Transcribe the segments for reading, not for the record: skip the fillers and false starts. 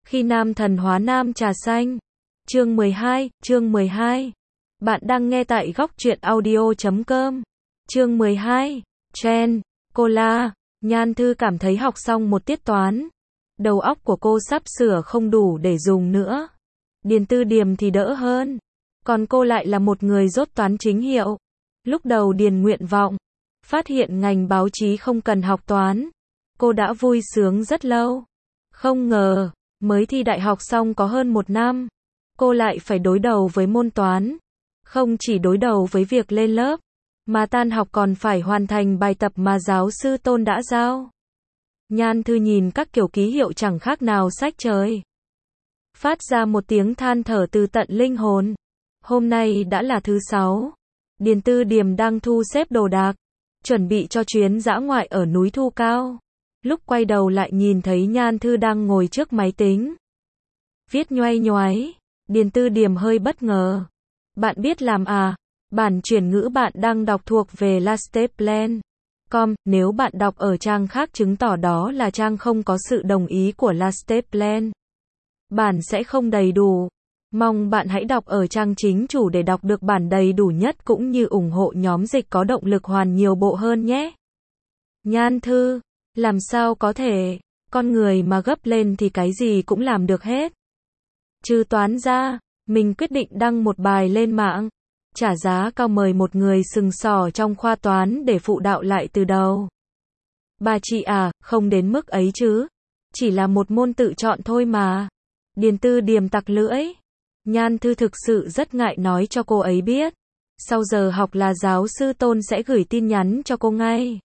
Khi nam thần hóa nam trà xanh. Chương 12. Bạn đang nghe tại góc truyện audio.com. Chương 12. Chen, Cola. Nhan Thư cảm thấy học xong một tiết toán. Đầu óc của cô sắp sửa không đủ để dùng nữa. Điền Tư Điềm thì đỡ hơn. Còn cô lại là một người dốt toán chính hiệu. Lúc đầu điền nguyện vọng, phát hiện ngành báo chí không cần học toán. Cô đã vui sướng rất lâu. Không ngờ, mới thi đại học xong có hơn một năm, cô lại phải đối đầu với môn toán. Không chỉ đối đầu với việc lên lớp, mà tan học còn phải hoàn thành bài tập mà giáo sư Tôn đã giao. Nhan Thư nhìn các kiểu ký hiệu chẳng khác nào sách trời. Phát ra một tiếng than thở từ tận linh hồn. Hôm nay đã là thứ 6. Điền Tư Điềm đang thu xếp đồ đạc, chuẩn bị cho chuyến dã ngoại ở núi Thu Cao. Lúc quay đầu lại nhìn thấy Nhan Thư đang ngồi trước máy tính, viết nhoay nhoáy. Điền Tư Điềm hơi bất ngờ. Bạn biết làm à? Bản chuyển ngữ bạn đang đọc thuộc về Lasteplan.com. Nếu bạn đọc ở trang khác chứng tỏ đó là trang không có sự đồng ý của Lasteplan. Bản sẽ không đầy đủ. Mong bạn hãy đọc ở trang chính chủ để đọc được bản đầy đủ nhất cũng như ủng hộ nhóm dịch có động lực hoàn nhiều bộ hơn nhé. Nhan Thư, làm sao có thể, con người mà gấp lên thì cái gì cũng làm được hết. Trừ toán ra, mình quyết định đăng một bài lên mạng, trả giá cao mời một người sừng sỏ trong khoa toán để phụ đạo lại từ đầu. Bà chị à, không đến mức ấy chứ. Chỉ là một môn tự chọn thôi mà. Điền Tư Điềm tặc lưỡi. Nhan Thư thực sự rất ngại nói cho cô ấy biết. Sau giờ học là giáo sư Tôn sẽ gửi tin nhắn cho cô ngay.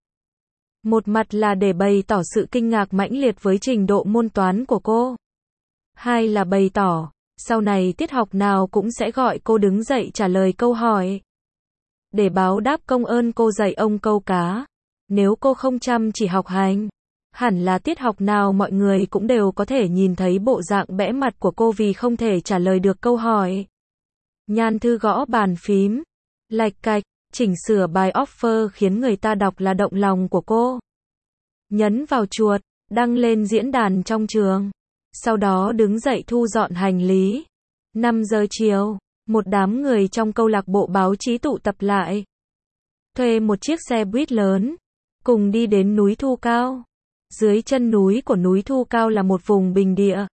Một mặt là để bày tỏ sự kinh ngạc mãnh liệt với trình độ môn toán của cô. Hai là bày tỏ, sau này tiết học nào cũng sẽ gọi cô đứng dậy trả lời câu hỏi. Để báo đáp công ơn cô dạy ông câu cá. Nếu cô không chăm chỉ học hành, hẳn là tiết học nào mọi người cũng đều có thể nhìn thấy bộ dạng bẽ mặt của cô vì không thể trả lời được câu hỏi. Nhan Thư gõ bàn phím, lạch cạch, chỉnh sửa bài offer khiến người ta đọc là động lòng của cô. Nhấn vào chuột, đăng lên diễn đàn trong trường. Sau đó đứng dậy thu dọn hành lý. 5 giờ chiều, một đám người trong câu lạc bộ báo chí tụ tập lại. Thuê một chiếc xe buýt lớn, cùng đi đến núi Thu Cao. Dưới chân núi của núi Thu Cao là một vùng bình địa.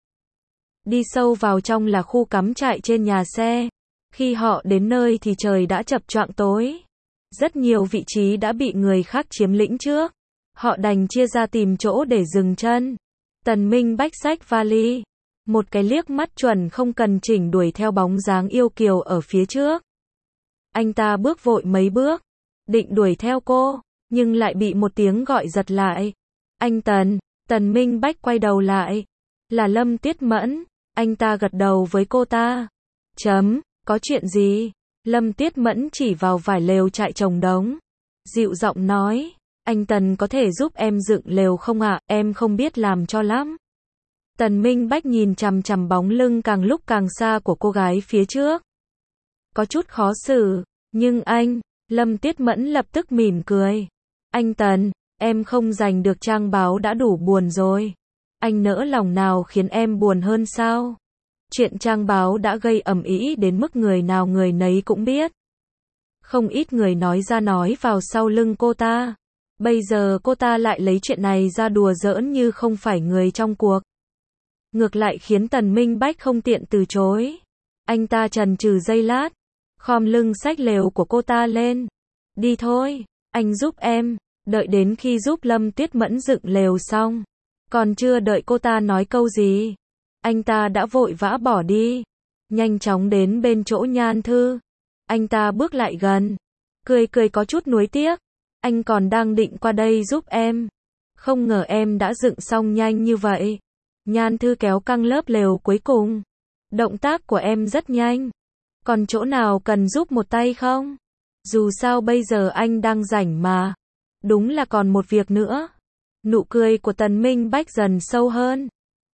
Đi sâu vào trong là khu cắm trại trên nhà xe. Khi họ đến nơi thì trời đã chập choạng tối. Rất nhiều vị trí đã bị người khác chiếm lĩnh trước. Họ đành chia ra tìm chỗ để dừng chân. Tần Minh Bách xách vali. Một cái liếc mắt chuẩn không cần chỉnh đuổi theo bóng dáng yêu kiều ở phía trước. Anh ta bước vội mấy bước, định đuổi theo cô, nhưng lại bị một tiếng gọi giật lại. Anh Tần. Tần Minh Bách quay đầu lại. Là Lâm Tiết Mẫn. Anh ta gật đầu với cô ta. Có chuyện gì? Lâm Tiết Mẫn chỉ vào vải lều trại trồng đống. Dịu giọng nói. Anh Tần có thể giúp em dựng lều không ạ? Em không biết làm cho lắm. Tần Minh Bách nhìn chằm chằm bóng lưng càng lúc càng xa của cô gái phía trước. Có chút khó xử. Nhưng anh, Lâm Tiết Mẫn lập tức mỉm cười. Anh Tần, em không giành được trang báo đã đủ buồn rồi. Anh nỡ lòng nào khiến em buồn hơn sao? Chuyện trang báo đã gây ầm ĩ đến mức người nào người nấy cũng biết. Không ít người nói ra nói vào sau lưng cô ta. Bây giờ cô ta lại lấy chuyện này ra đùa giỡn như không phải người trong cuộc. Ngược lại khiến Tần Minh Bách không tiện từ chối. Anh ta chần chừ giây lát, khom lưng xách lều của cô ta lên. Đi thôi, anh giúp em. Đợi đến khi giúp Lâm Tiết Mẫn dựng lều xong, còn chưa đợi cô ta nói câu gì, anh ta đã vội vã bỏ đi. Nhanh chóng đến bên chỗ Nhan Thư. Anh ta bước lại gần, cười có chút nuối tiếc. Anh còn đang định qua đây giúp em. Không ngờ em đã dựng xong nhanh như vậy. Nhan Thư kéo căng lớp lều cuối cùng. Động tác của em rất nhanh. Còn chỗ nào cần giúp một tay không? Dù sao bây giờ anh đang rảnh mà. Đúng là còn một việc nữa. Nụ cười của Tần Minh Bách dần sâu hơn.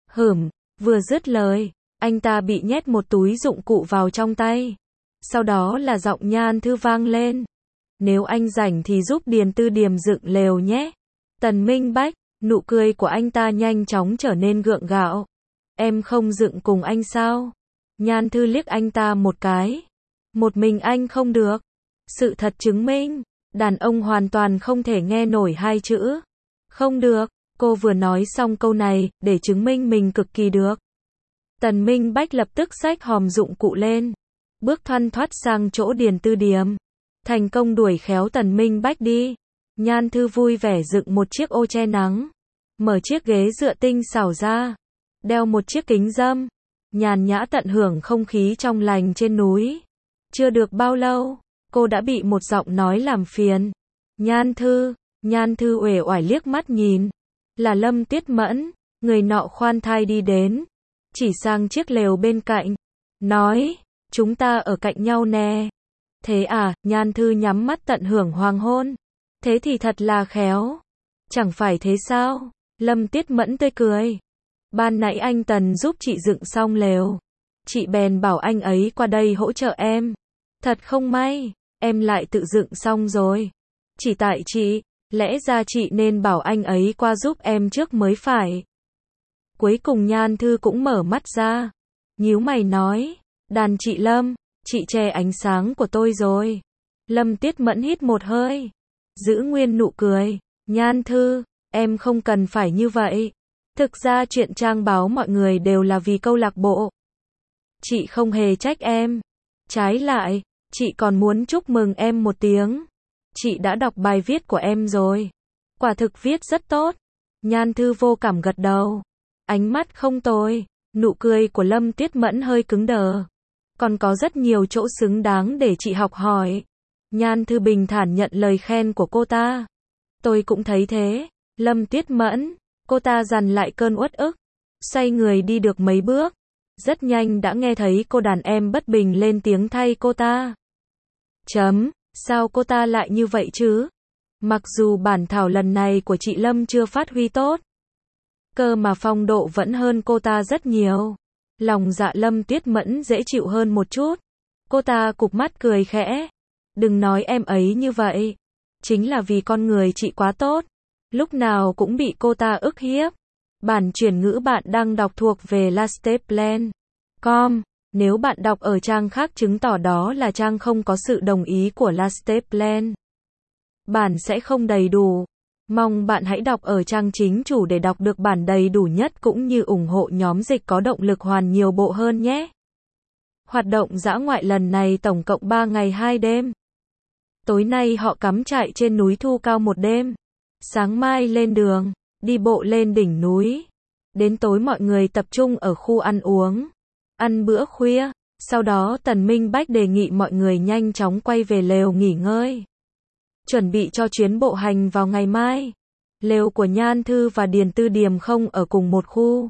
Vừa dứt lời, anh ta bị nhét một túi dụng cụ vào trong tay. Sau đó là giọng Nhan Thư vang lên. Nếu anh rảnh thì giúp Điền Tư Điềm dựng lều nhé. Tần Minh Bách, nụ cười của anh ta nhanh chóng trở nên gượng gạo. Em không dựng cùng anh sao? Nhan Thư liếc anh ta một cái. Một mình anh không được. Sự thật chứng minh, đàn ông hoàn toàn không thể nghe nổi hai chữ. Không được. Cô vừa nói xong câu này, để chứng minh mình cực kỳ được. Tần Minh Bách lập tức xách hòm dụng cụ lên. Bước thoăn thoắt sang chỗ Điền Tư Điềm. Thành công đuổi khéo Tần Minh Bách đi. Nhan Thư vui vẻ dựng một chiếc ô che nắng. Mở chiếc ghế dựa tinh xảo ra. Đeo một chiếc kính râm. Nhàn nhã tận hưởng không khí trong lành trên núi. Chưa được bao lâu, cô đã bị một giọng nói làm phiền. Nhan Thư uể oải liếc mắt nhìn. Là Lâm Tuyết Mẫn, người nọ khoan thai đi đến. Chỉ sang chiếc lều bên cạnh. Nói, chúng ta ở cạnh nhau nè. Thế à, Nhan Thư nhắm mắt tận hưởng hoàng hôn. Thế thì thật là khéo. Chẳng phải thế sao? Lâm Tuyết Mẫn tươi cười. Ban nãy anh Tần giúp chị dựng xong lều. Chị bèn bảo anh ấy qua đây hỗ trợ em. Thật không may, em lại tự dựng xong rồi. Chỉ tại chị, lẽ ra chị nên bảo anh ấy qua giúp em trước mới phải. Cuối cùng Nhan Thư cũng mở mắt ra. Nhíu mày nói, đàn chị Lâm, chị che ánh sáng của tôi rồi. Lâm Tuyết Mẫn hít một hơi. Giữ nguyên nụ cười. Nhan Thư, em không cần phải như vậy. Thực ra chuyện trang báo mọi người đều là vì câu lạc bộ. Chị không hề trách em. Trái lại, chị còn muốn chúc mừng em một tiếng. Chị đã đọc bài viết của em rồi. Quả thực viết rất tốt. Nhan Thư vô cảm gật đầu. Ánh mắt không tồi. Nụ cười của Lâm Tuyết Mẫn hơi cứng đờ. Còn có rất nhiều chỗ xứng đáng để chị học hỏi. Nhan Thư bình thản nhận lời khen của cô ta. Tôi cũng thấy thế. Lâm Tuyết Mẫn. Cô ta dằn lại cơn uất ức. Xoay người đi được mấy bước. Rất nhanh đã nghe thấy cô đàn em bất bình lên tiếng thay cô ta. Sao cô ta lại như vậy chứ? Mặc dù bản thảo lần này của chị Lâm chưa phát huy tốt. Cơ mà phong độ vẫn hơn cô ta rất nhiều. Lòng dạ Lâm Tuyết Mẫn dễ chịu hơn một chút. Cô ta cụp mắt cười khẽ. Đừng nói em ấy như vậy. Chính là vì con người chị quá tốt. Lúc nào cũng bị cô ta ức hiếp. Bản chuyển ngữ bạn đang đọc thuộc về lasteplan.com. Nếu bạn đọc ở trang khác chứng tỏ đó là trang không có sự đồng ý của Lasteplan. Bản sẽ không đầy đủ. Mong bạn hãy đọc ở trang chính chủ để đọc được bản đầy đủ nhất cũng như ủng hộ nhóm dịch có động lực hoàn nhiều bộ hơn nhé. Hoạt động dã ngoại lần này tổng cộng 3 ngày 2 đêm. Tối nay họ cắm trại trên núi Thu Cao một đêm. Sáng mai lên đường, đi bộ lên đỉnh núi. Đến tối mọi người tập trung ở khu ăn uống. Ăn bữa khuya, sau đó Tần Minh Bách đề nghị mọi người nhanh chóng quay về lều nghỉ ngơi. Chuẩn bị cho chuyến bộ hành vào ngày mai. Lều của Nhan Thư và Điền Tư Điềm không ở cùng một khu.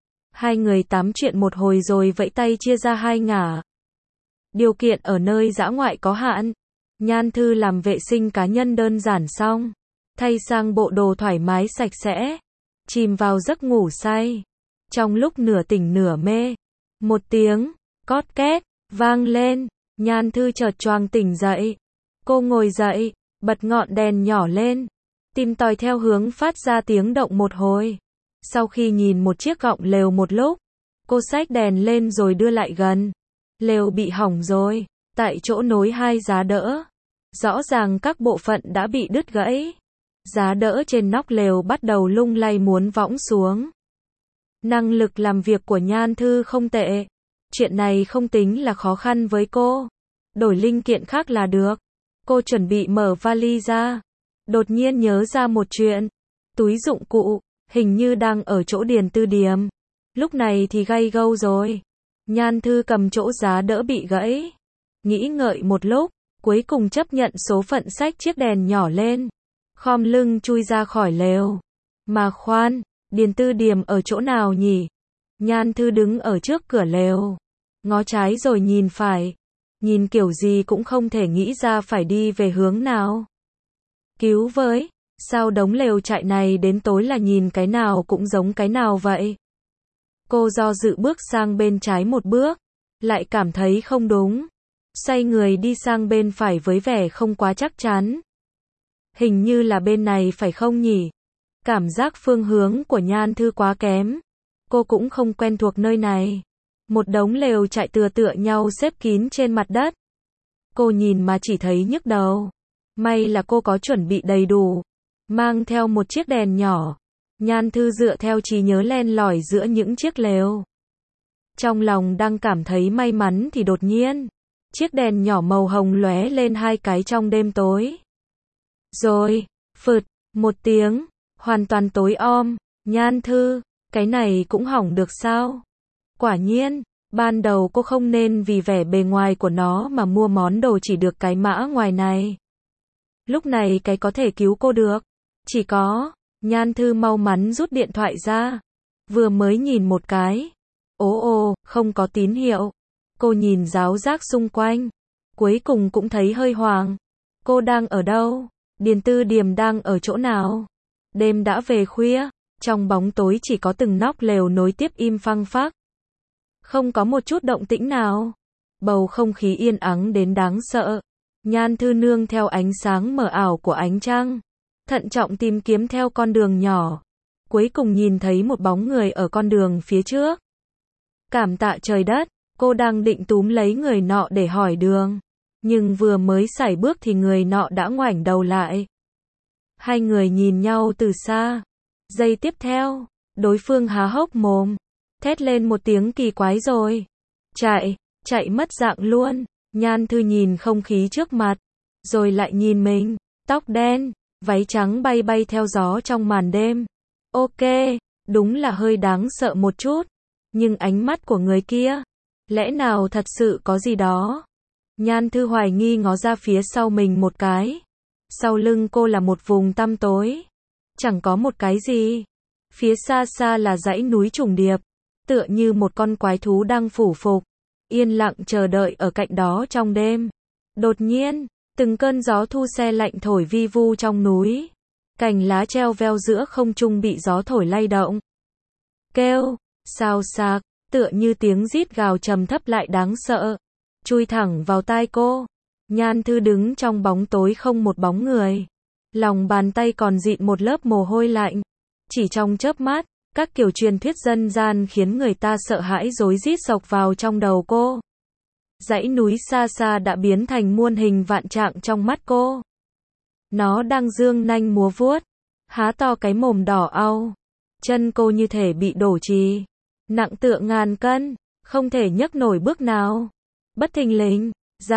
Hai người tám chuyện một hồi rồi vẫy tay chia ra hai ngả. Điều kiện ở nơi dã ngoại có hạn. Nhan Thư làm vệ sinh cá nhân đơn giản xong. Thay sang bộ đồ thoải mái sạch sẽ. Chìm vào giấc ngủ say. Trong lúc nửa tỉnh nửa mê. Một tiếng, cót két, vang lên. Nhan Thư chợt choàng tỉnh dậy. Cô ngồi dậy, bật ngọn đèn nhỏ lên. Tìm tòi theo hướng phát ra tiếng động một hồi. Sau khi nhìn một chiếc gọng lều một lúc, cô xách đèn lên rồi đưa lại gần. Lều bị hỏng rồi, tại chỗ nối hai giá đỡ. Rõ ràng các bộ phận đã bị đứt gãy. Giá đỡ trên nóc lều bắt đầu lung lay muốn võng xuống. Năng lực làm việc của Nhan Thư không tệ. Chuyện này không tính là khó khăn với cô. Đổi linh kiện khác là được. Cô chuẩn bị mở vali ra. Đột nhiên nhớ ra một chuyện. Túi dụng cụ, hình như đang ở chỗ Điền Tư Điềm. Lúc này thì gay gâu rồi. Nhan Thư cầm chỗ giá đỡ bị gãy. Nghĩ ngợi một lúc, cuối cùng chấp nhận số phận xách chiếc đèn nhỏ lên. Khom lưng chui ra khỏi lều. Mà khoan, Điền Tư Điềm ở chỗ nào nhỉ? Nhan Thư đứng ở trước cửa lều. Ngó trái rồi nhìn phải. Nhìn kiểu gì cũng không thể nghĩ ra phải đi về hướng nào. Cứu với, sao đống lều trại này đến tối là nhìn cái nào cũng giống cái nào vậy? Cô do dự bước sang bên trái một bước. Lại cảm thấy không đúng. Xoay người đi sang bên phải với vẻ không quá chắc chắn. Hình như là bên này phải không nhỉ? Cảm giác phương hướng của Nhan Thư quá kém. Cô cũng không quen thuộc nơi này. Một đống lều trại tựa nhau xếp kín trên mặt đất. Cô nhìn mà chỉ thấy nhức đầu. May là cô có chuẩn bị đầy đủ. Mang theo một chiếc đèn nhỏ. Nhan Thư dựa theo trí nhớ len lỏi giữa những chiếc lều. Trong lòng đang cảm thấy may mắn thì đột nhiên, chiếc đèn nhỏ màu hồng lóe lên hai cái trong đêm tối. Rồi, phụt, một tiếng, hoàn toàn tối om. Nhan Thư, cái này cũng hỏng được sao? Quả nhiên, ban đầu cô không nên vì vẻ bề ngoài của nó mà mua món đồ chỉ được cái mã ngoài này. Lúc này cái có thể cứu cô được chỉ có, Nhan Thư mau mắn rút điện thoại ra. Vừa mới nhìn một cái. Ồ, không có tín hiệu. Cô nhìn ráo rác xung quanh. Cuối cùng cũng thấy hơi hoảng. Cô đang ở đâu? Điền Tư Điềm đang ở chỗ nào? Đêm đã về khuya. Trong bóng tối chỉ có từng nóc lều nối tiếp im phăng phắc. Không có một chút động tĩnh nào. Bầu không khí yên ắng đến đáng sợ. Nhan Thư nương theo ánh sáng mờ ảo của ánh trăng. Thận trọng tìm kiếm theo con đường nhỏ. Cuối cùng nhìn thấy một bóng người ở con đường phía trước. Cảm tạ trời đất, cô đang định túm lấy người nọ để hỏi đường. Nhưng vừa mới sải bước thì người nọ đã ngoảnh đầu lại. Hai người nhìn nhau từ xa. Giây tiếp theo, đối phương há hốc mồm. Thét lên một tiếng kỳ quái rồi. Chạy mất dạng luôn. Nhan Thư nhìn không khí trước mặt. Rồi lại nhìn mình, tóc đen, váy trắng bay bay theo gió trong màn đêm. Ok, đúng là hơi đáng sợ một chút. Nhưng ánh mắt của người kia, lẽ nào thật sự có gì đó? Nhan Thư hoài nghi ngó ra phía sau mình một cái. Sau lưng cô là một vùng tăm tối. Chẳng có một cái gì. Phía xa xa là dãy núi trùng điệp. Tựa như một con quái thú đang phủ phục. Yên lặng chờ đợi ở cạnh đó trong đêm. Đột nhiên, từng cơn gió thu se lạnh thổi vi vu trong núi. Cành lá treo veo giữa không trung bị gió thổi lay động. Kêu, xào xạc, tựa như tiếng rít gào trầm thấp lại đáng sợ. Chui thẳng vào tai cô. Nhan Thư đứng trong bóng tối không một bóng người. Lòng bàn tay còn dịn một lớp mồ hôi lạnh. Chỉ trong chớp mắt, các kiểu truyền thuyết dân gian khiến người ta sợ hãi rối rít xộc vào trong đầu cô. Dãy núi xa xa đã biến thành muôn hình vạn trạng trong mắt cô. Nó đang dương nanh múa vuốt, há to cái mồm đỏ au. Chân cô như thể bị đổ trì, nặng tựa ngàn cân, không thể nhấc nổi bước nào. Bất thình lình,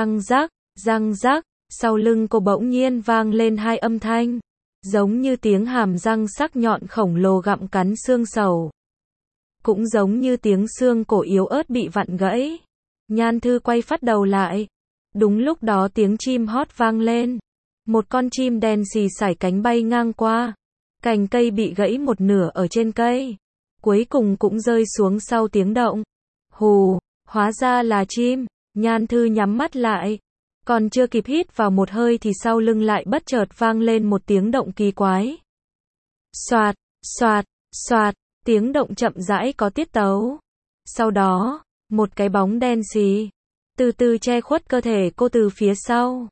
răng rắc, sau lưng cô bỗng nhiên vang lên hai âm thanh, giống như tiếng hàm răng sắc nhọn khổng lồ gặm cắn xương sầu. Cũng giống như tiếng xương cổ yếu ớt bị vặn gãy. Nhan Thư quay phát đầu lại. Đúng lúc đó tiếng chim hót vang lên. Một con chim đen xì sải cánh bay ngang qua. Cành cây bị gãy một nửa ở trên cây. Cuối cùng cũng rơi xuống sau tiếng động. Hù, hóa ra là chim. Nhan Thư nhắm mắt lại. Còn chưa kịp hít vào một hơi thì sau lưng lại bất chợt vang lên một tiếng động kỳ quái. Xoạt, xoạt, xoạt, tiếng động chậm rãi có tiết tấu. Sau đó, một cái bóng đen xì từ từ che khuất cơ thể cô từ phía sau.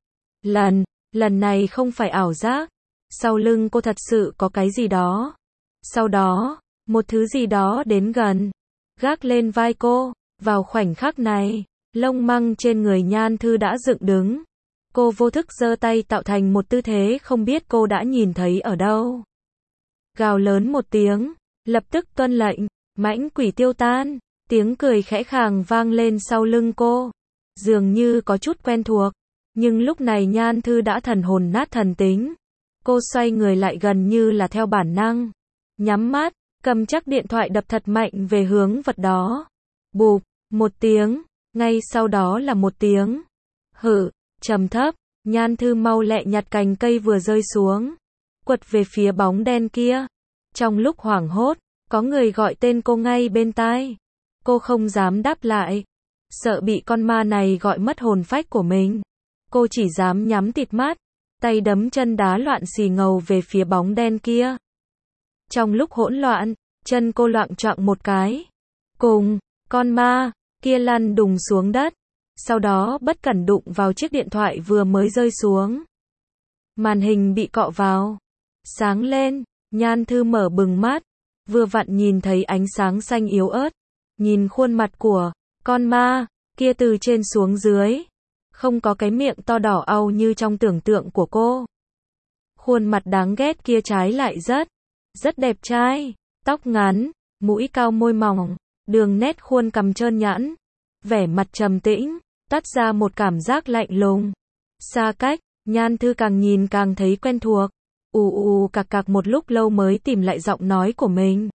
Lần này không phải ảo giác. Sau lưng cô thật sự có cái gì đó. Sau đó, một thứ gì đó đến gần, gác lên vai cô. Vào khoảnh khắc này, lông măng trên người Nhan Thư đã dựng đứng. Cô vô thức giơ tay tạo thành một tư thế không biết cô đã nhìn thấy ở đâu. Gào lớn một tiếng, lập tức tuân lệnh, mãnh quỷ tiêu tan. Tiếng cười khẽ khàng vang lên sau lưng cô. Dường như có chút quen thuộc. Nhưng lúc này Nhan Thư đã thần hồn nát thần tính. Cô xoay người lại gần như là theo bản năng. Nhắm mắt, cầm chắc điện thoại đập thật mạnh về hướng vật đó. Bụp, một tiếng. Ngay sau đó là một tiếng hử, trầm thấp. Nhan Thư mau lẹ nhặt cành cây vừa rơi xuống, quật về phía bóng đen kia. Trong lúc hoảng hốt, có người gọi tên cô ngay bên tai. Cô không dám đáp lại, sợ bị con ma này gọi mất hồn phách của mình. Cô chỉ dám nhắm tịt mắt, tay đấm chân đá loạn xì ngầu về phía bóng đen kia. Trong lúc hỗn loạn, chân cô loạng choạng một cái. Cùng, con ma kia lăn đùng xuống đất. Sau đó bất cẩn đụng vào chiếc điện thoại vừa mới rơi xuống. Màn hình bị cọ vào. Sáng lên, Nhan Thư mở bừng mắt. vừa vặn nhìn thấy ánh sáng xanh yếu ớt, nhìn khuôn mặt của con ma kia từ trên xuống dưới, không có cái miệng to đỏ au như trong tưởng tượng của cô. Khuôn mặt đáng ghét kia trái lại rất đẹp trai, tóc ngắn, mũi cao môi mỏng, đường nét khuôn cằm trơn nhẵn, vẻ mặt trầm tĩnh, toát ra một cảm giác lạnh lùng. Xa cách, Nhan Thư càng nhìn càng thấy quen thuộc. Cạc cạc một lúc lâu mới tìm lại giọng nói của mình.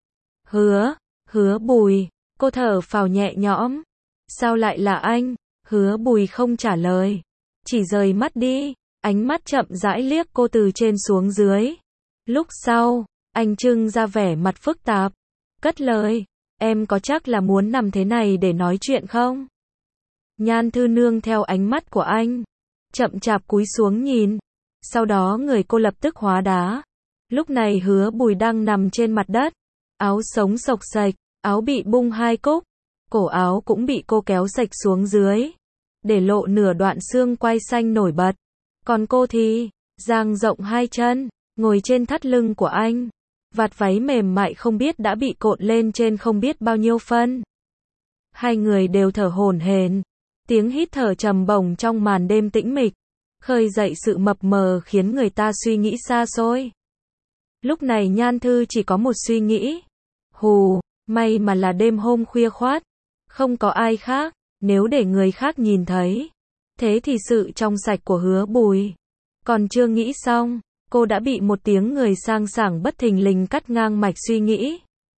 Hứa Bùi, cô thở phào nhẹ nhõm. Sao lại là anh? Hứa Bùi không trả lời, chỉ rời mắt đi, ánh mắt chậm rãi liếc cô từ trên xuống dưới. Lúc sau, anh trưng ra vẻ mặt phức tạp, cất lời, em có chắc là muốn nằm thế này để nói chuyện không? Nhan Thư nương theo ánh mắt của anh, chậm chạp cúi xuống nhìn, sau đó người cô lập tức hóa đá. Lúc này Hứa Bùi đang nằm trên mặt đất, áo sống xộc xệch, áo bị bung hai cúc, cổ áo cũng bị cô kéo xệch xuống dưới, để lộ nửa đoạn xương quai xanh nổi bật. Còn cô thì dang rộng hai chân, ngồi trên thắt lưng của anh. Vạt váy mềm mại không biết đã bị cột lên trên không biết bao nhiêu phân. Hai người đều thở hổn hển, tiếng hít thở trầm bổng trong màn đêm tĩnh mịch, khơi dậy sự mập mờ khiến người ta suy nghĩ xa xôi. Lúc này Nhan Thư chỉ có một suy nghĩ. May mà là đêm hôm khuya khoát, không có ai khác, nếu để người khác nhìn thấy, thế thì sự trong sạch của Hứa Bùi. Còn chưa nghĩ xong, cô đã bị một tiếng người sang sảng bất thình lình cắt ngang mạch suy nghĩ.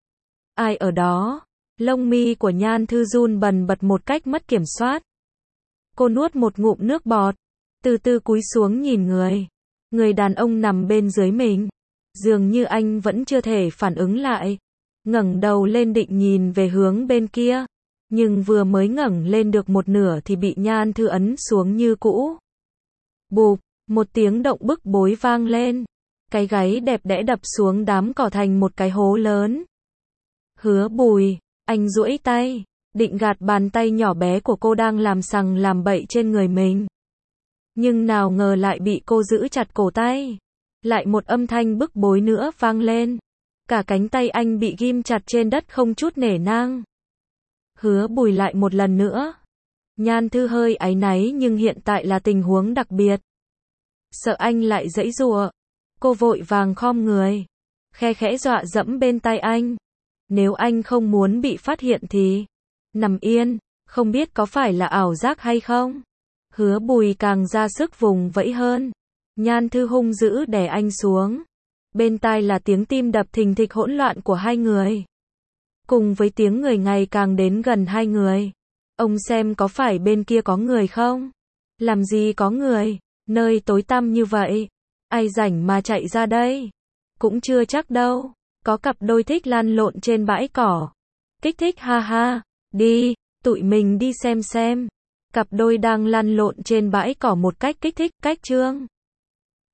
Ai ở đó? Lông mi của Nhan Thư run bần bật một cách mất kiểm soát. Cô nuốt một ngụm nước bọt, từ từ cúi xuống nhìn người đàn ông nằm bên dưới mình. Dường như anh vẫn chưa thể phản ứng lại, ngẩng đầu lên định nhìn về hướng bên kia, nhưng vừa mới ngẩng lên được một nửa thì bị Nhan Thư ấn xuống như cũ. Bụp, một tiếng động bức bối vang lên, cái gáy đẹp đẽ đập xuống đám cỏ thành một cái hố lớn. Hứa Bùi, anh duỗi tay, định gạt bàn tay nhỏ bé của cô đang làm sằng làm bậy trên người mình. Nhưng nào ngờ lại bị cô giữ chặt cổ tay. Lại một âm thanh bức bối nữa vang lên. Cả cánh tay anh bị ghim chặt trên đất không chút nể nang. Hứa Bùi lại một lần nữa. Nhan Thư hơi áy náy nhưng hiện tại là tình huống đặc biệt. Sợ anh lại giãy giụa, cô vội vàng khom người, khe khẽ dọa dẫm bên tai anh. Nếu anh không muốn bị phát hiện thì nằm yên, không biết có phải là ảo giác hay không. Hứa Bùi càng ra sức vùng vẫy hơn. Nhan Thư hung dữ đè anh xuống. Bên tai là tiếng tim đập thình thịch hỗn loạn của hai người, cùng với tiếng người ngày càng đến gần hai người. Ông xem có phải bên kia có người không? Làm gì có người, nơi tối tăm như vậy, ai rảnh mà chạy ra đây? Cũng chưa chắc đâu, có cặp đôi thích lăn lộn trên bãi cỏ. Kích thích ha ha, đi, tụi mình đi xem. Cặp đôi đang lăn lộn trên bãi cỏ một cách kích thích, cách trương.